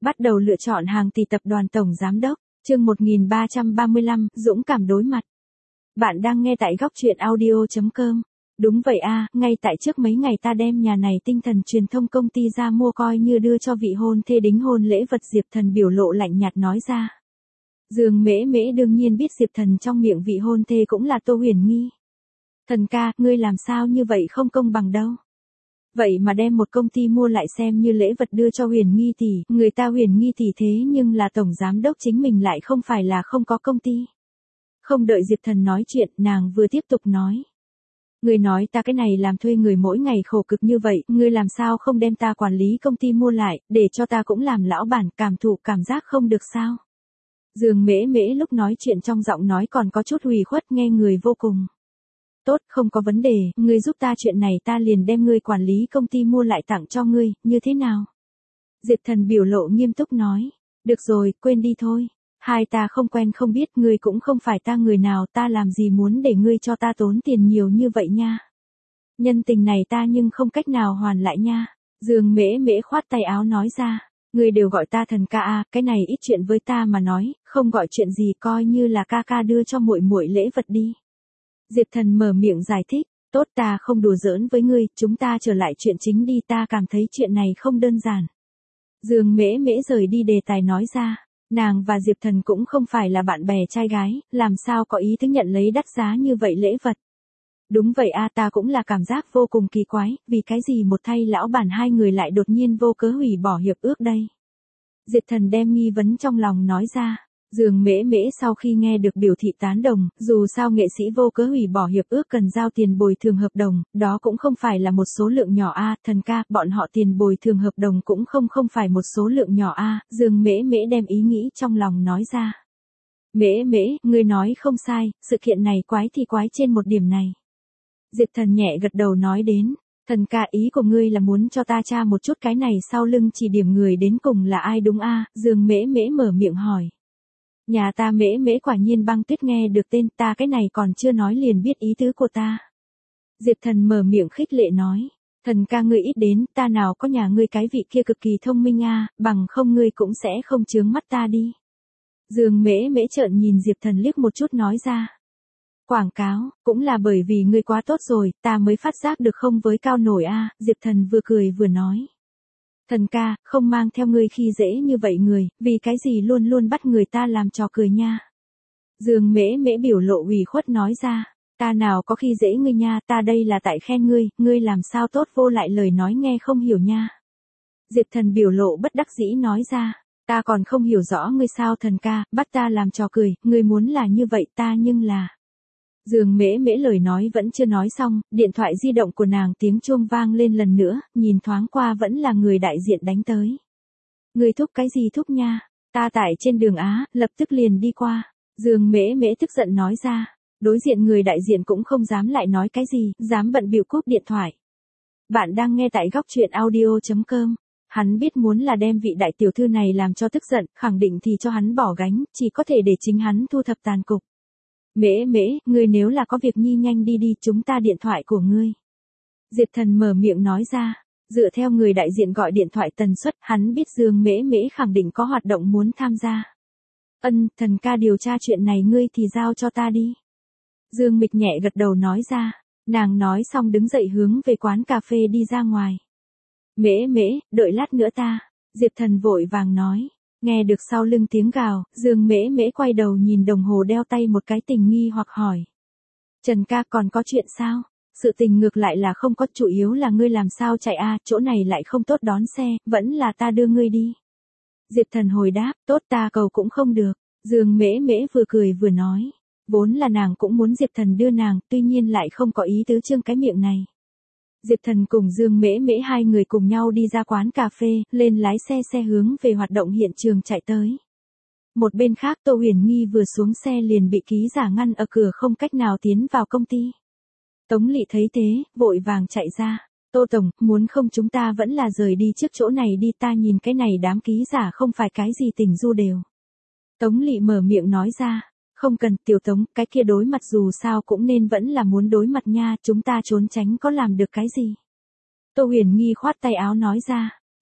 Bắt đầu lựa chọn hàng tỷ tập đoàn tổng giám đốc, chương 1335, dũng cảm đối mặt. Bạn đang nghe tại góc truyện audio.com. Đúng vậy a, ngay tại trước mấy ngày ta đem nhà này tinh thần truyền thông công ty ra mua coi như đưa cho vị hôn thê đính hôn lễ vật. Diệp Thần biểu lộ lạnh nhạt nói ra. Dương Mễ Mễ đương nhiên biết Diệp Thần trong miệng vị hôn thê cũng là Tô Huyền Nghi. Thần ca, ngươi làm sao như vậy không công bằng đâu. Vậy mà đem một công ty mua lại xem như lễ vật đưa cho Huyền Nghi tỷ, người ta Huyền Nghi tỷ thế nhưng là tổng giám đốc chính mình lại không phải là không có công ty. Không đợi Diệp Thần nói chuyện, nàng vừa tiếp tục nói. Ngươi nói ta cái này làm thuê người mỗi ngày khổ cực như vậy, ngươi làm sao không đem ta quản lý công ty mua lại, để cho ta cũng làm lão bản, cảm thụ cảm giác không được sao. Dương Mễ Mễ lúc nói chuyện trong giọng nói còn có chút ủy khuất, nghe người vô cùng. Tốt, không có vấn đề, ngươi giúp ta chuyện này ta liền đem ngươi quản lý công ty mua lại tặng cho ngươi, như thế nào? Diệp Thần biểu lộ nghiêm túc nói. Được rồi, quên đi thôi. Hai ta không quen không biết, ngươi cũng không phải ta người nào, ta làm gì muốn để ngươi cho ta tốn tiền nhiều như vậy nha. Nhân tình này ta nhưng không cách nào hoàn lại nha. Dương Mễ Mễ khoát tay áo nói ra. Ngươi đều gọi ta thần ca a, cái này ít chuyện với ta mà nói, không gọi chuyện gì, coi như là ca ca đưa cho muội muội lễ vật đi. Diệp Thần mở miệng giải thích, tốt, ta không đùa giỡn với ngươi, chúng ta trở lại chuyện chính đi, ta cảm thấy chuyện này không đơn giản. Dương Mễ Mễ rời đi đề tài nói ra, nàng và Diệp Thần cũng không phải là bạn bè trai gái, làm sao có ý thức nhận lấy đắt giá như vậy lễ vật. Đúng vậy a, ta cũng là cảm giác vô cùng kỳ quái, vì cái gì một thay lão bản hai người lại đột nhiên vô cớ hủy bỏ hiệp ước đây. Diệp Thần đem nghi vấn trong lòng nói ra. Dương Mễ Mễ sau khi nghe được biểu thị tán đồng, dù sao nghệ sĩ vô cớ hủy bỏ hiệp ước cần giao tiền bồi thường hợp đồng, đó cũng không phải là một số lượng nhỏ a, thần ca, bọn họ tiền bồi thường hợp đồng cũng không phải một số lượng nhỏ a, Dương Mễ Mễ đem ý nghĩ trong lòng nói ra. Mễ Mễ, ngươi nói không sai, sự kiện này quái thì quái trên một điểm này. Diệp Thần nhẹ gật đầu nói đến. Thần ca, ý của ngươi là muốn cho ta tra một chút cái này sau lưng chỉ điểm người đến cùng là ai đúng a? Dương Mễ Mễ mở miệng hỏi. Nhà ta Mễ Mễ quả nhiên Băng Tuyết nghe được tên ta, cái này còn chưa nói liền biết ý tứ của ta. Diệp Thần mở miệng khích lệ nói. Thần ca ngươi ít đến, ta nào có nhà ngươi cái vị kia cực kỳ thông minh a, bằng không ngươi cũng sẽ không chướng mắt ta đi. Dương Mễ Mễ trợn nhìn Diệp Thần liếc một chút nói ra. Quảng cáo, cũng là bởi vì ngươi quá tốt rồi, ta mới phát giác được không với cao nổi a, Diệp Thần vừa cười vừa nói. Thần ca, không mang theo ngươi khi dễ như vậy người, vì cái gì luôn luôn bắt người ta làm trò cười nha. Dương Mễ Mễ biểu lộ ủy khuất nói ra, ta nào có khi dễ ngươi nha, ta đây là tại khen ngươi làm sao tốt vô lại lời nói nghe không hiểu nha. Diệp Thần biểu lộ bất đắc dĩ nói ra, ta còn không hiểu rõ ngươi sao thần ca, bắt ta làm trò cười, ngươi muốn là như vậy ta nhưng là. Dương Mễ Mễ lời nói vẫn chưa nói xong, điện thoại di động của nàng tiếng chuông vang lên lần nữa, nhìn thoáng qua vẫn là người đại diện đánh tới. Người thúc cái gì thúc nha, ta tại trên đường Á, lập tức liền đi qua. Dương Mễ Mễ tức giận nói ra, đối diện người đại diện cũng không dám lại nói cái gì, dám bận bịu cúp điện thoại. Bạn đang nghe tại góc truyện audio.com. Hắn biết muốn là đem vị đại tiểu thư này làm cho tức giận, khẳng định thì cho hắn bỏ gánh, chỉ có thể để chính hắn thu thập tàn cục. Mễ Mễ, ngươi nếu là có việc nhi nhanh đi đi, chúng ta điện thoại của ngươi. Diệp Thần mở miệng nói ra, dựa theo người đại diện gọi điện thoại tần suất, hắn biết Dương Mễ Mễ khẳng định có hoạt động muốn tham gia. Thần ca điều tra chuyện này ngươi thì giao cho ta đi. Dương Mịch nhẹ gật đầu nói ra, nàng nói xong đứng dậy hướng về quán cà phê đi ra ngoài. Mễ Mễ, đợi lát nữa ta, Diệp Thần vội vàng nói. Nghe được sau lưng tiếng gào, Dương Mễ Mễ quay đầu nhìn đồng hồ đeo tay một cái tình nghi hoặc hỏi. Trần ca còn có chuyện sao? Sự tình ngược lại là không có, chủ yếu là ngươi làm sao chạy a, chỗ này lại không tốt đón xe, vẫn là ta đưa ngươi đi. Diệp Thần hồi đáp, tốt ta cầu cũng không được. Dương Mễ Mễ vừa cười vừa nói. Vốn là nàng cũng muốn Diệp Thần đưa nàng, tuy nhiên lại không có ý tứ trương cái miệng này. Diệp Thần cùng Dương Mễ Mễ hai người cùng nhau đi ra quán cà phê, lên lái xe hướng về hoạt động hiện trường chạy tới. Một bên khác Tô Huyền Nghi vừa xuống xe liền bị ký giả ngăn ở cửa không cách nào tiến vào công ty. Tống Lị thấy thế, vội vàng chạy ra. Tô Tổng, muốn không chúng ta vẫn là rời đi trước chỗ này đi, ta nhìn cái này đám ký giả không phải cái gì tình du đều. Tống Lị mở miệng nói ra. Không cần, Tiểu Tống, cái kia đối mặt dù sao cũng nên vẫn là muốn đối mặt nha, chúng ta trốn tránh có làm được cái gì. Tô Huyền Nghi khoát tay áo nói ra,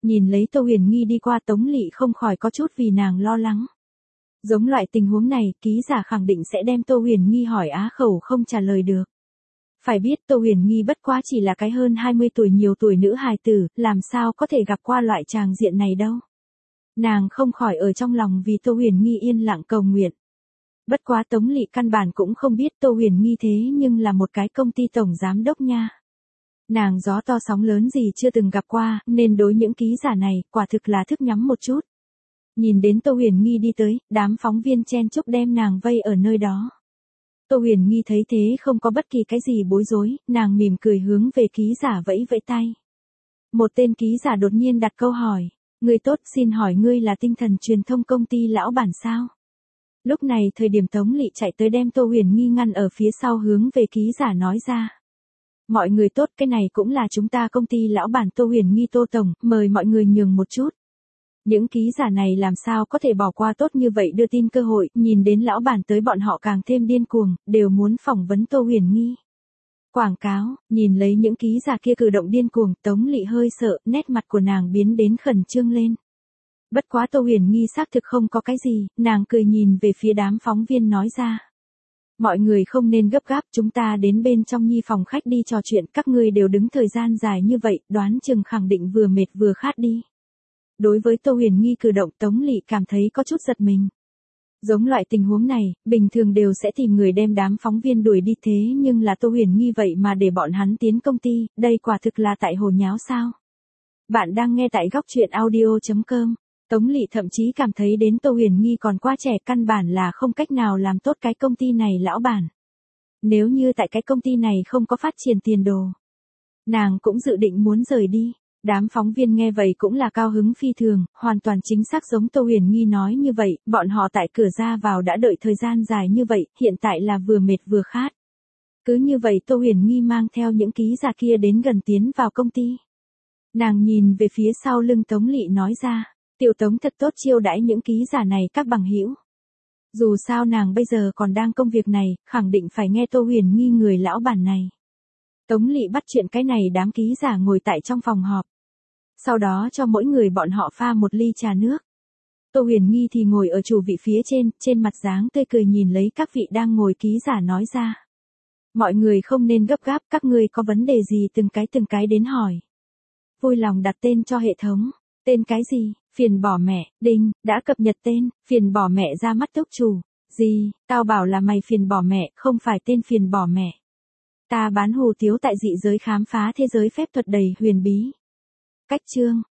Nhìn lấy Tô Huyền Nghi đi qua, Tống Lị không khỏi có chút vì nàng lo lắng. Giống loại tình huống này, ký giả khẳng định sẽ đem Tô Huyền Nghi hỏi á khẩu không trả lời được. Phải biết Tô Huyền Nghi bất quá chỉ là cái hơn 20 tuổi nhiều tuổi nữ hài tử, làm sao có thể gặp qua loại tràng diện này đâu. Nàng không khỏi ở trong lòng vì Tô Huyền Nghi yên lặng cầu nguyện. Bất quá Tống Lị căn bản cũng không biết Tô Huyền Nghi thế nhưng là một cái công ty tổng giám đốc nha. Nàng gió to sóng lớn gì chưa từng gặp qua, nên đối những ký giả này, quả thực là thức nhắm một chút. Nhìn đến Tô Huyền Nghi đi tới, đám phóng viên chen chúc đem nàng vây ở nơi đó. Tô Huyền Nghi thấy thế không có bất kỳ cái gì bối rối, nàng mỉm cười hướng về ký giả vẫy vẫy tay. Một tên ký giả đột nhiên đặt câu hỏi, người tốt, xin hỏi ngươi là tinh thần truyền thông công ty lão bản sao? Lúc này thời điểm Tống Lị chạy tới đem Tô Huyền Nghi ngăn ở phía sau hướng về ký giả nói ra. Mọi người tốt, cái này cũng là chúng ta công ty lão bản Tô Huyền Nghi Tô Tổng, mời mọi người nhường một chút. Những ký giả này làm sao có thể bỏ qua tốt như vậy đưa tin cơ hội, nhìn đến lão bản tới bọn họ càng thêm điên cuồng, đều muốn phỏng vấn Tô Huyền Nghi. Quảng cáo, nhìn lấy những ký giả kia cử động điên cuồng, Tống Lị hơi sợ, nét mặt của nàng biến đến khẩn trương lên. Bất quá Tô Huyền Nghi xác thực không có cái gì, nàng cười nhìn về phía đám phóng viên nói ra. Mọi người không nên gấp gáp, chúng ta đến bên trong nhi phòng khách đi trò chuyện, các ngươi đều đứng thời gian dài như vậy, đoán chừng khẳng định vừa mệt vừa khát đi. Đối với Tô Huyền Nghi cử động, Tống Lị cảm thấy có chút giật mình. Giống loại tình huống này, bình thường đều sẽ tìm người đem đám phóng viên đuổi đi, thế nhưng là Tô Huyền Nghi vậy mà để bọn hắn tiến công ty, đây quả thực là tại hồ nháo sao. Bạn đang nghe tại góc truyện audio.com. Tống Lị thậm chí cảm thấy đến Tô Huyền Nghi còn quá trẻ, căn bản là không cách nào làm tốt cái công ty này lão bản. Nếu như tại cái công ty này không có phát triển tiền đồ, nàng cũng dự định muốn rời đi. Đám phóng viên nghe vậy cũng là cao hứng phi thường, hoàn toàn chính xác giống Tô Huyền Nghi nói như vậy, bọn họ tại cửa ra vào đã đợi thời gian dài như vậy, hiện tại là vừa mệt vừa khát. Cứ như vậy Tô Huyền Nghi mang theo những ký giả kia đến gần tiến vào công ty. Nàng nhìn về phía sau lưng Tống Lị nói ra, tiểu Tống thật tốt chiêu đãi những ký giả này các bằng hữu. Dù sao nàng bây giờ còn đang công việc này, khẳng định phải nghe Tô Huyền Nghi người lão bản này. Tống Lị bắt chuyện cái này đám ký giả ngồi tại trong phòng họp. Sau đó cho mỗi người bọn họ pha một ly trà nước. Tô Huyền Nghi thì ngồi ở chủ vị phía trên mặt dáng tươi cười nhìn lấy các vị đang ngồi ký giả nói ra. Mọi người không nên gấp gáp, các ngươi có vấn đề gì từng cái đến hỏi. Vui lòng đặt tên cho hệ thống. Tên cái gì? Phiền bỏ mẹ, đinh, đã cập nhật tên, phiền bỏ mẹ ra mắt túc chủ. Gì, tao bảo là mày phiền bỏ mẹ, không phải tên phiền bỏ mẹ. Ta bán hủ tiếu tại dị giới khám phá thế giới phép thuật đầy huyền bí. Cách chương,